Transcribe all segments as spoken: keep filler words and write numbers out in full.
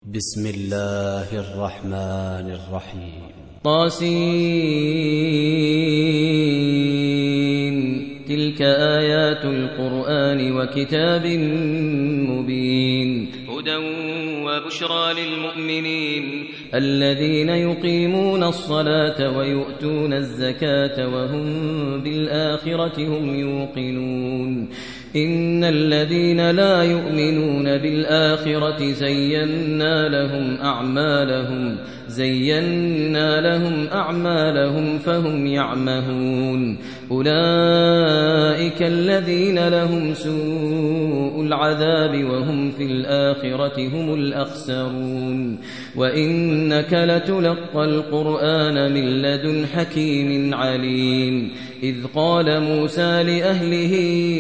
بسم الله الرحمن الرحيم. طاسين. تلك آيات القرآن وكتاب مبين هدى وبشرى للمؤمنين الذين يقيمون الصلاة ويؤتون الزكاة وهم بالآخرة هم يوقنون إن الذين لا يؤمنون بالآخرة زينا لهم أعمالهم زينا لهم أعمالهم فهم يعمهون أولئك الذين لهم سوء العذاب وهم في الآخرة هم الأخسرون وإنك لتلقى القرآن من لدن حكيم عليم إذ قال موسى لأهله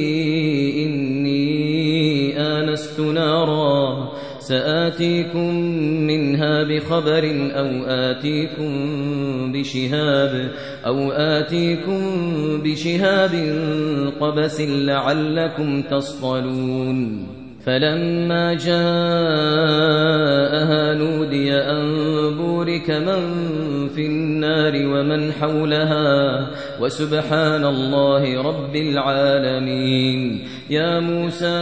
إني آنست نارا سآتيكم منها بخبر أو آتيكم بشهاب أو آتيكم بشهاب قبس لعلكم تصطلون فلما جاءها نودي أن بورك من في النار ومن حولها وسبحان الله رب العالمين يا موسى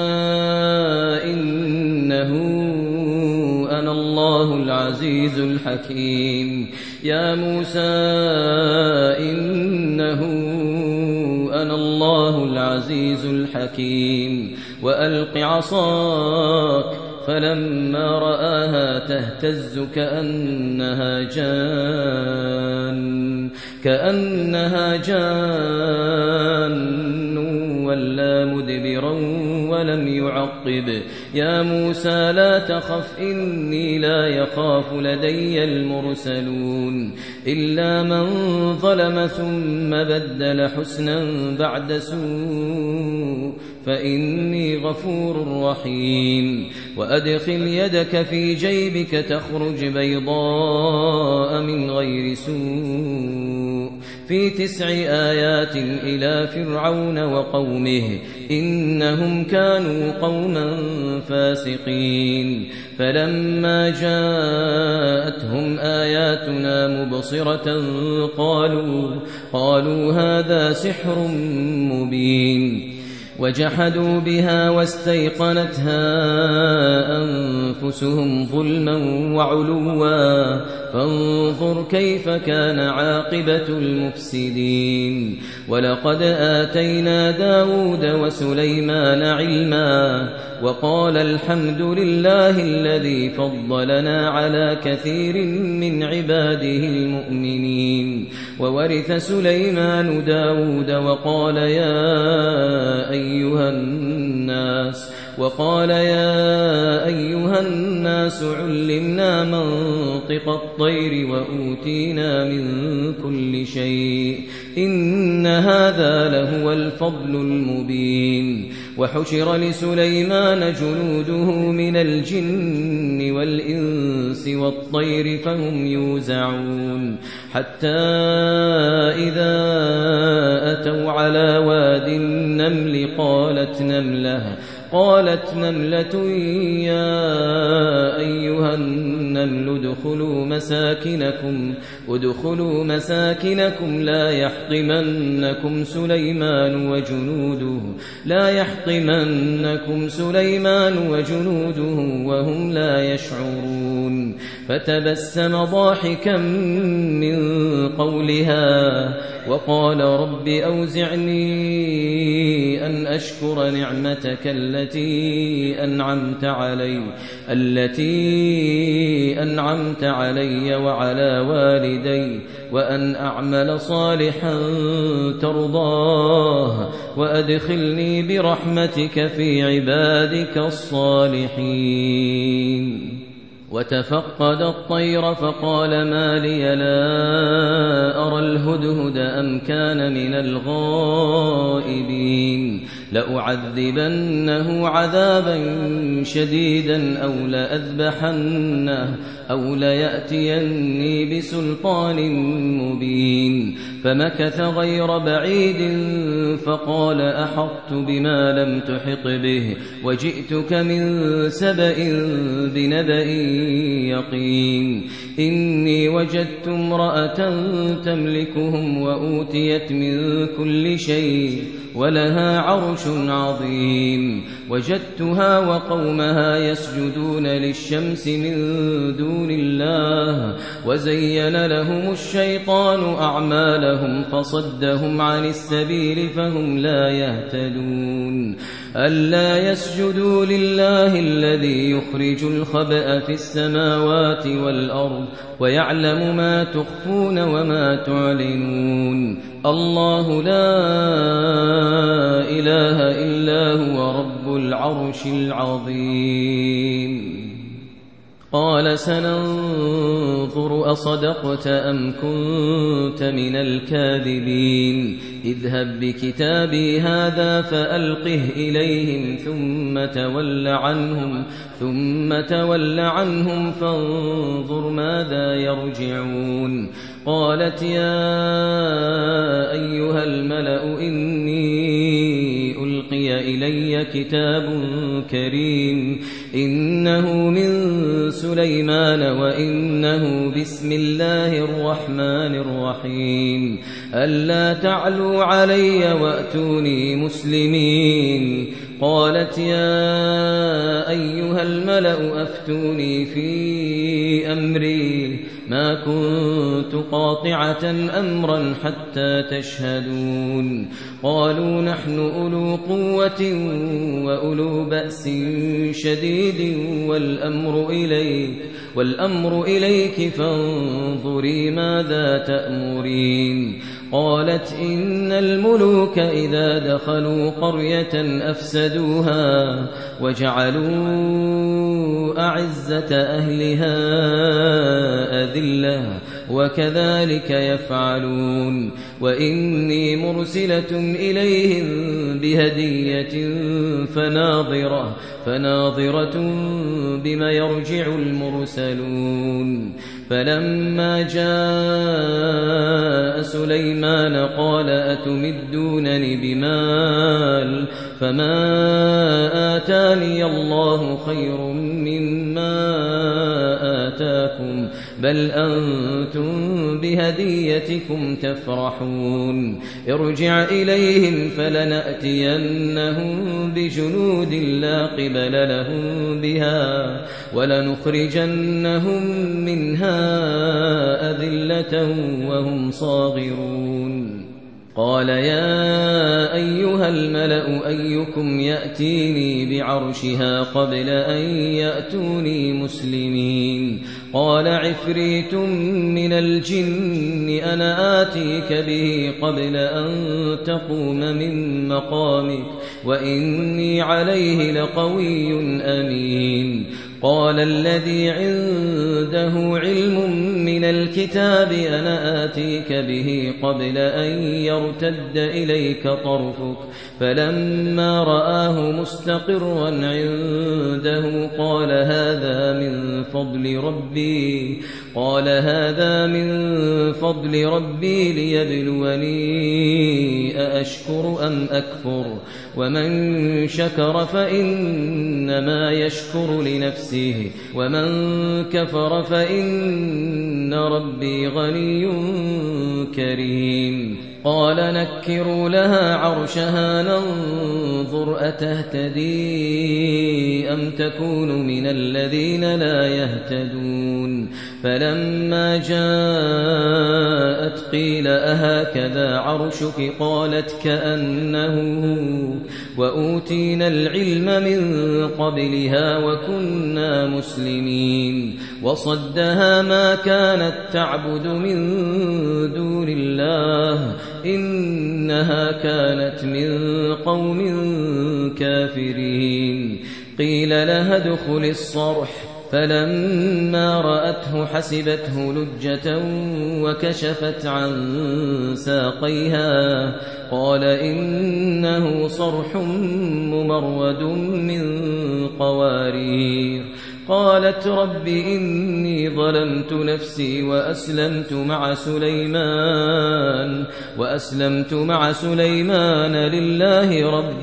إنه أنا الله العزيز الحكيم يا موسى إنه أنا الله العزيز الحكيم وألق عصاك فلما رآها تهتز كأنها جان كأنها جان ولا مدبرا ولم يعقب يا موسى لا تخف إني لا يخاف لدي المرسلون إلا من ظلم ثم بدل حسنا بعد سوء فإني غفور رحيم وأدخل يدك في جيبك تخرج بيضاء من غير سوء في تسع آيات إلى فرعون وقومه إنهم كانوا قوما فاسقين فلما جاءتهم آياتنا مبصرة قالوا قالوا هذا سحر مبين وجحدوا بها واستيقنتها أنفسهم ظلما وعلوا فانظر كيف كان عاقبة المفسدين ولقد آتينا داود وسليمان علما وقال الحمد لله الذي فضلنا على كثير من عباده المؤمنين وورث سليمان داود وقال يا أيها الناس وقال يا أيها الناس علمنا منطق الطير وأوتينا من كل شيء إن هذا لهو الفضل المبين وحشر لسليمان جنوده من الجن والإنس والطير فهم يوزعون حتى إذا أتوا على واد النمل قالت نملة قالت نملة يا أيها النمل ادخلوا مساكنكم ادخلوا مساكنكم لا يحطمنكم سليمان وجنوده لا يحطمنكم سليمان وجنوده وهم لا يشعرون فتبسم ضاحكا من قولها وقال رب أوزعني أن أشكر نعمتك التي أنعمت علي التي أنعمت علي وعلى والدي وأن أعمل صالحا ترضاه وأدخلني برحمتك في عبادك الصالحين وتفقد الطير فقال ما لي لا أرى الهدهد أم كان من الغائبين لأعذبنه عذابا شديدا أو لأذبحنه أو ليأتيني بسلطان مبين. فمكث غير بعيد فقال أحطت بما لم تحط به وجئتك من سبأ بنبأ يقين. إني وجدت امرأة تملكهم وأوتيت من كل شيء ولها عرش عظيم. وجدتها وقومها يسجدون للشمس من دون الله وزين لهم الشيطان أعمالهم فصدهم عن السبيل فهم لا يهتدون. ألا يسجدوا لله الذي يخرج الخبأ في السماوات والأرض ويعلم ما تخفون وما تعلنون. الله لا إله إلا هو رب العرش العظيم. قال سننظر أصدقت أم كنت من الكاذبين. اذهب بكتابي هذا فألقه إليهم ثم تول عنهم ثم تول عنهم فانظر ماذا يرجعون. قالت يا أيها الملأ إني ألقي إلي كتاب كريم إنه من سليمان وإنه بسم الله الرحمن الرحيم. ألا تعلوا علي وأتوني مسلمين. قالت يا أيها الملأ أفتوني في أمري ما كنت قاطعة أمرا حتى تشهدون. قالوا نحن أولو قوة وأولو بأس شديد والأمر إليك والأمر إليك فانظري ماذا تأمرين. قالت إن الملوك إذا دخلوا قرية أفسدوها وجعلوا أعزة أهلها أذلة وكذلك يفعلون. وإني مرسلة إليهم بهدية فناظرة فناظرة بما يرجع المرسلون. فلما جاء سليمان قال أتمدونني بمال فما آتاني الله خير مما آتاكم بل أنتم بهديتكم تفرحون. ارجع إليهم فلنأتينهم بجنود لا قبل لهم بها ولنخرجنهم منها أذلة وهم صاغرون. قال يا أيها الملأ أيكم يأتيني بعرشها قبل أن يأتوني مسلمين. قال عفريت من الجن أنا آتيك به قبل أن تقوم من مقامك وإني عليه لقوي أمين. قال الذي عنده علم من الكتاب أنا آتيك به قبل أن يرتد إليك طرفك فلما رآه مستقرا عنده قال هذا من فضل ربي قال هذا من فضل ربي ليبلوني أأشكر أم أكفر ومن شكر فإنما يشكر لنفسه ومن كفر فإن ربي غني كريم. قال نكروا لها عرشها ننظر أتهتدي أم تكون من الذين لا يهتدون. فلما جاءت قيل أهكذا عرشك قالت كأنه وأوتينا العلم من قبلها وكنا مسلمين. وصدها ما كانت تعبد من دون الله إنها كانت من قوم كافرين. قيل لها ادخل الصرح فلما رأته حسبته لجة وكشفت عن ساقيها قال إنه صرح ممرد من قوارير قالت رب إني ظلمت نفسي وأسلمت مع سليمان وأسلمت مع سليمان لله رب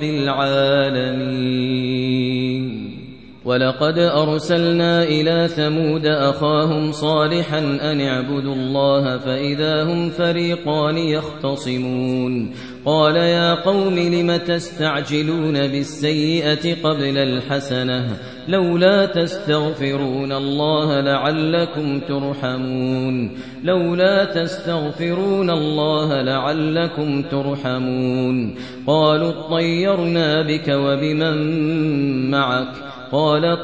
العالمين ولقد أرسلنا إلى ثمود أخاهم صالحا أن اعبدوا الله فإذا هم فريقان يختصمون قال يا قوم لم تستعجلون بالسيئة قبل الحسنة لولا تستغفرون الله لعلكم ترحمون لولا تستغفرون الله لعلكم ترحمون قالوا اطيرنا بك وبمن معك قال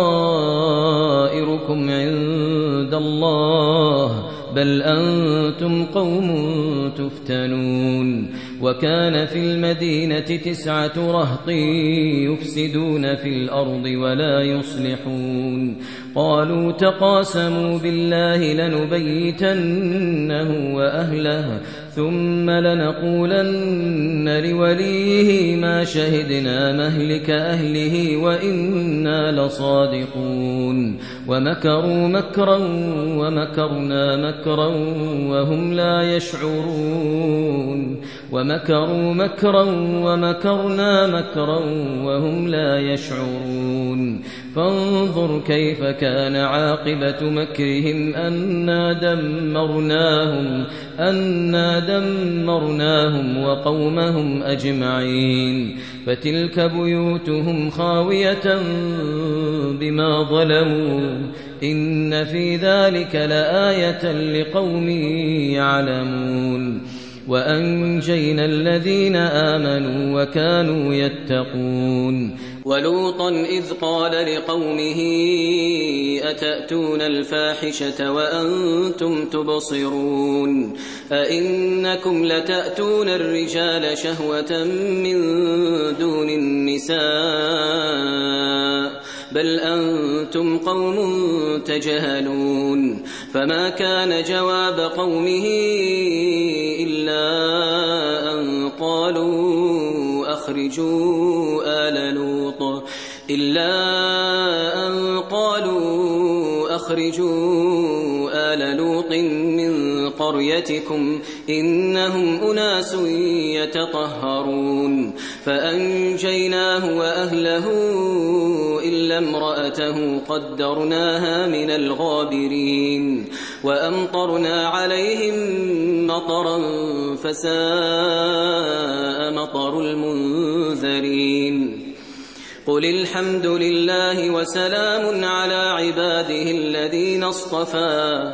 طائركم عند الله بل أنتم قوم تفتنون وكان في المدينة تسعة رهط يفسدون في الأرض ولا يصلحون قالوا تقاسموا بالله لنبيتنه وأهله ثم لنقولن لوليه ما شهدنا مهلك أهله وإنا لصادقون ومكروا مكرا ومكرنا مكرا وهم لا يشعرون ومكروا مكرا ومكرنا مكرا وهم لا يشعرون فانظر كيف كان عاقبة مكرهم أنا دمرناهم أنا دمرناهم وقومهم أجمعين فتلك بيوتهم خاوية بما ظلموا إن في ذلك لآية لقوم يعلمون وأنجينا الذين آمنوا وكانوا يتقون ولوطا إذ قال لقومه أتأتون الفاحشة وأنتم تبصرون أئنكم لتأتون الرجال شهوة من دون النساء بل أنتم قوم تجهلون فما كان جواب قومه إلا أن قالوا أخرجوا آل لوط إلا أن قالوا أخرجوا آل لوط من قريتكم إنهم أناس يتطهرون فأنجيناه وأهله إلا امرأته قدرناها من الغابرين وأمطرنا عليهم مطرا فساء مطر المنذرين قل الحمد لله وسلام على عباده الذين اصطفى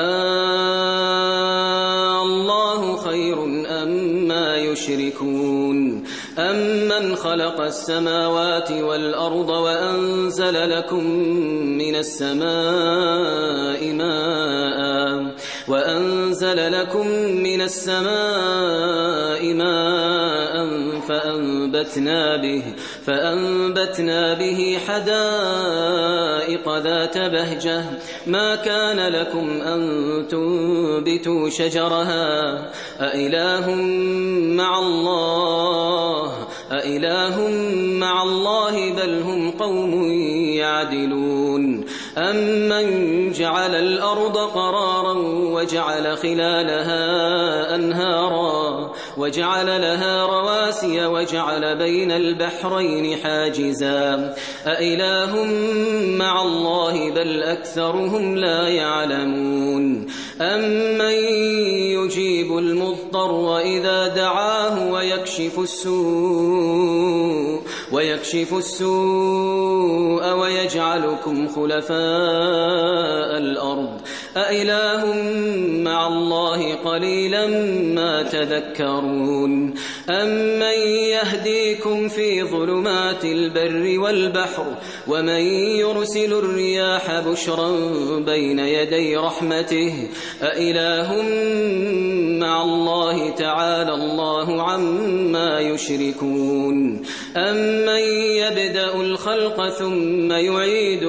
آه الله خير أما يشركون أمن خلق السماوات والأرض وأنزل لكم من السماء ماء وأنزل لكم من السماء ماء فأنبتنا به فأنبتنا به حدائق ذات بهجة ما كان لكم أن تنبتوا شجرها أإله مع الله أإله مع الله بل هم قوم يعدلون أمن جعل الأرض قرارا وجعل خلالها أنهارا وجعل لها رواسي وجعل بين البحرين حاجزا أإله مع الله بل أكثرهم لا يعلمون أمن يجيب المضطر إذا دعاه ويكشف السوء ويكشف السوء ويجعلكم خلفاء الأرض أإله مع الله قليلا ما تذكرون أمن يهديكم في ظلمات البر والبحر ومن يرسل الرياح بشرا بين يدي رحمته أإله مع الله تعالى الله عما يشركون أمن يبدأ الخلق ثم يعيده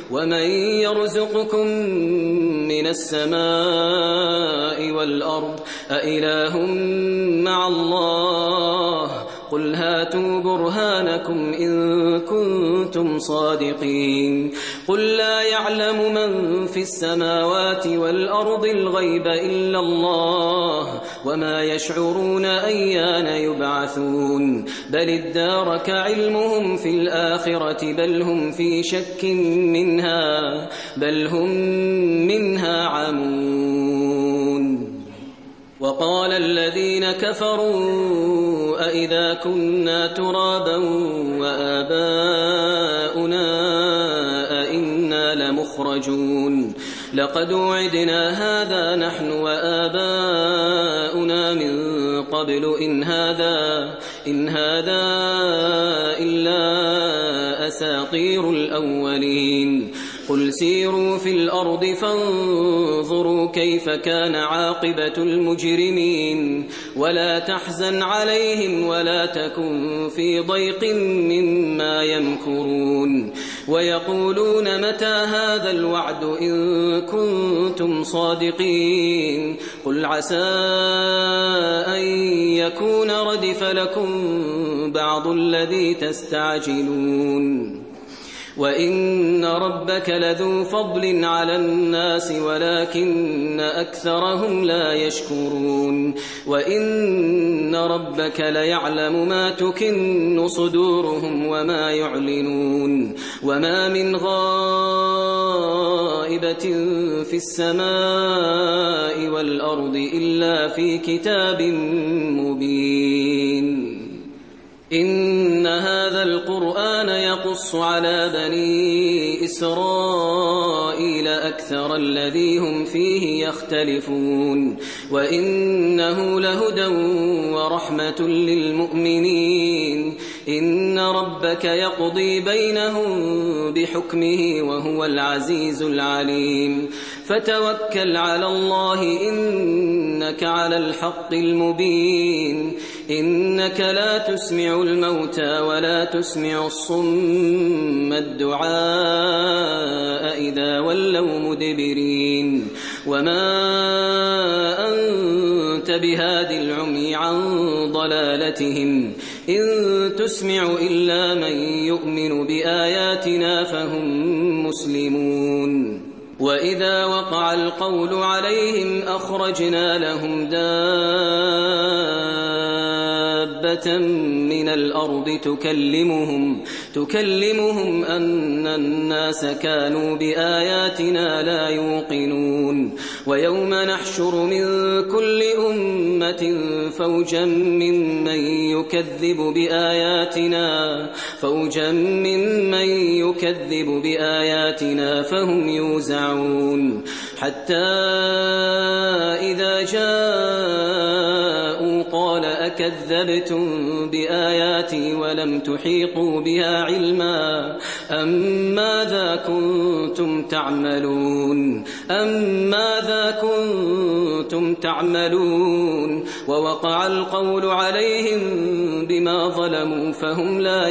ومن يرزقكم من السماء والأرض أإله مع الله قل هاتوا برهانكم إن كنتم صادقين قل لا يعلم من في السماوات والأرض الغيب إلا الله وما يشعرون أيان يبعثون بل ادارك علمهم في الآخرة بل هم في شك منها بل هم منها عمون وقال الذين كفروا أئذا كنا ترابا وآباؤنا أئنا لمخرجون لقد وعدنا هذا نحن وآباؤنا من قبل إن هذا إن هذا إلا أساطير الأولين قل سيروا في الأرض فانظروا كيف كان عاقبة المجرمين ولا تحزن عليهم ولا تكن في ضيق مما يمكرون ويقولون متى هذا الوعد إن كنتم صادقين قل عسى أن يكون ردف لكم بعض الذي تستعجلون وإن ربك لذو فضل على الناس ولكن أكثرهم لا يشكرون وإن ربك ليعلم ما تكن صدورهم وما يعلنون وما من غائبة في السماء والأرض إلا في كتاب مبين إن هذا القرآن يقص على بني إسرائيل أكثر الذي هم فيه يختلفون وإنه لهدى ورحمة للمؤمنين إن ربك يقضي بينهم بحكمه وهو العزيز العليم فتوكل على الله إنك على الحق المبين إنك لا تسمع الموتى ولا تسمع الصم الدعاء إذا ولوا مدبرين وما أنت بهاد العمي عن ضلالتهم إن تسمع إلا من يؤمن بآياتنا فهم مسلمون وإذا وقع القول عليهم أخرجنا لهم دابة من الأرض تكلمهم تكلمهم أن الناس كانوا بآياتنا لا يوقنون ويوم نحشر من كل أمة فوجا ممن يكذب بآياتنا فوجا ممن يكذب بآياتنا فهم يوزعون حتى إذا جاءوا قال أكذبتم بآياتي ولم تحيطوا بها علما أم ماذا كنتم تعملون أم ماذا كنتم تعملون ووقع القول عليهم بما ظلموا فهم لا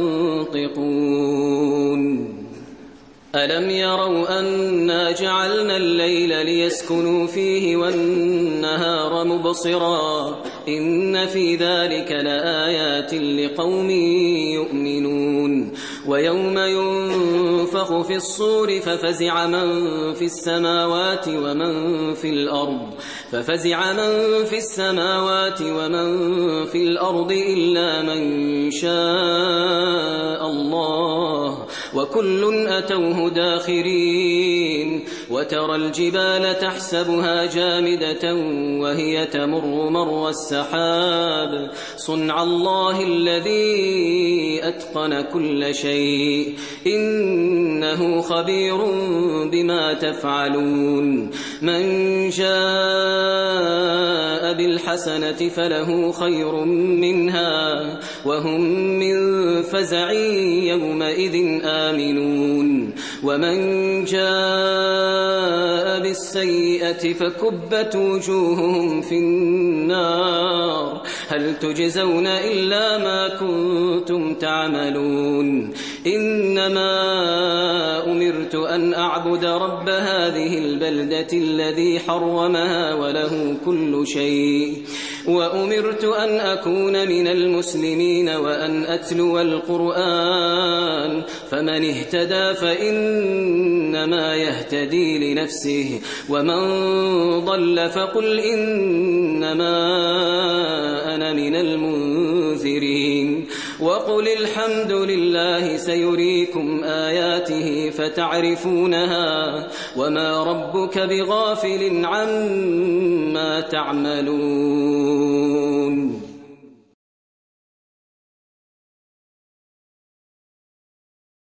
ينطقون ألم يروا أنا جعلنا الليل ليسكنوا فيه والنهار مبصرا إن في ذلك لآيات لقوم يؤمنون ويوم ينفخ في الصور ففزع من في السماوات ومن في الأرض ففزع من في السماوات ومن في الأرض إلا من شاء الله وكل أتوه داخرين وترى الجبال تحسبها جامدة وهي تمر مر السحاب صنع الله الذي أتقن كل شيء إنه خبير بما تفعلون من جاء بالحسنة فله خير منها وهم من فزع يومئذ آمنون ومن جاء بالسيئة فكبت وجوههم في النار هل تجزون إلا ما كنتم تعملون إنما أمرت أن أعبد رب هذه البلدة الذي حرمها وله كل شيء وأمرت أن أكون من المسلمين وأن أتلو القرآن فمن اهتدى فإنما يهتدي لنفسه ومن ضل فقل إنما أنا من المنذرين وقل الحمد لله سيريكم آياته فتعرفونها وما ربك بغافل عما تعملون